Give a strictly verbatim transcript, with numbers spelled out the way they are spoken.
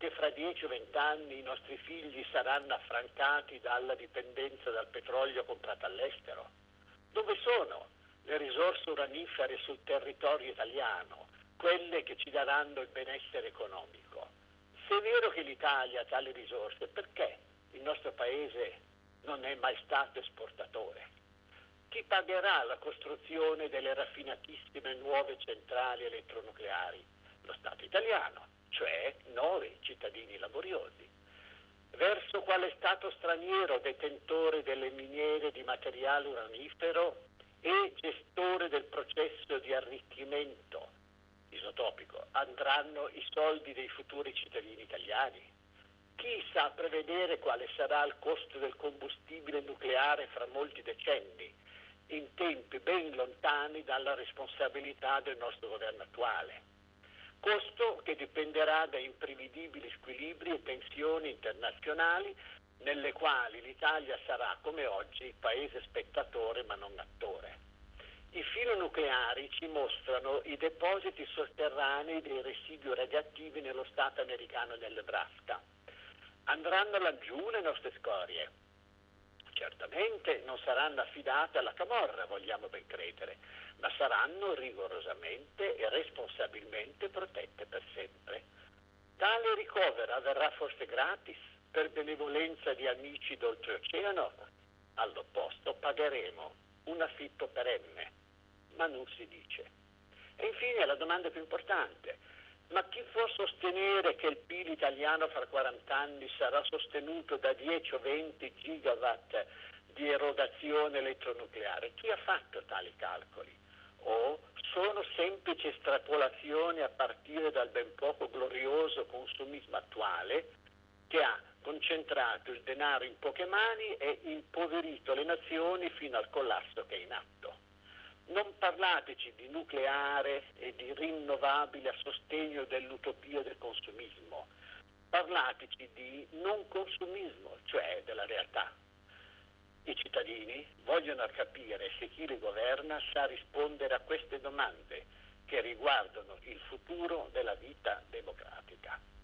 che fra dieci o venti anni i nostri figli saranno affrancati dalla dipendenza dal petrolio comprato all'estero? Dove sono le risorse uranifere sul territorio italiano, quelle che ci daranno il benessere economico? Se è vero che l'Italia ha tali risorse, perché il nostro paese non è mai stato esportatore? Chi pagherà la costruzione delle raffinatissime nuove centrali elettronucleari? Lo Stato italiano, cioè noi cittadini laboriosi. Verso quale Stato straniero detentore delle miniere di materiale uranifero e gestore del processo di arricchimento isotopico andranno i soldi dei futuri cittadini italiani? Chi sa prevedere quale sarà il costo del combustibile nucleare fra molti decenni, in tempi ben lontani dalla responsabilità del nostro governo attuale? Costo che dipenderà da imprevedibili squilibri e tensioni internazionali nelle quali l'Italia sarà, come oggi, paese spettatore ma non attore. I filonucleari ci mostrano i depositi sotterranei dei residui radioattivi nello stato americano del Nebraska. Andranno laggiù le nostre scorie? Certamente non saranno affidate alla camorra, vogliamo ben credere, ma saranno rigorosamente e responsabilmente protette per sempre. Tale ricovero avverrà forse gratis, per benevolenza di amici d'oltreoceano? All'opposto pagheremo un affitto perenne, ma non si dice. E infine la domanda più importante: ma chi può sostenere che il P I L italiano fra quaranta anni sarà sostenuto da dieci o venti gigawatt di erogazione elettronucleare? Chi ha fatto tali calcoli? O sono semplici estrapolazioni a partire dal ben poco glorioso consumismo attuale, che ha concentrato il denaro in poche mani e impoverito le nazioni fino al collasso che è in atto? Non parlateci di nucleare e di rinnovabili a sostegno dell'utopia del consumismo. Parlateci di non consumismo, cioè della realtà. I cittadini vogliono capire se chi li governa sa rispondere a queste domande che riguardano il futuro della vita democratica.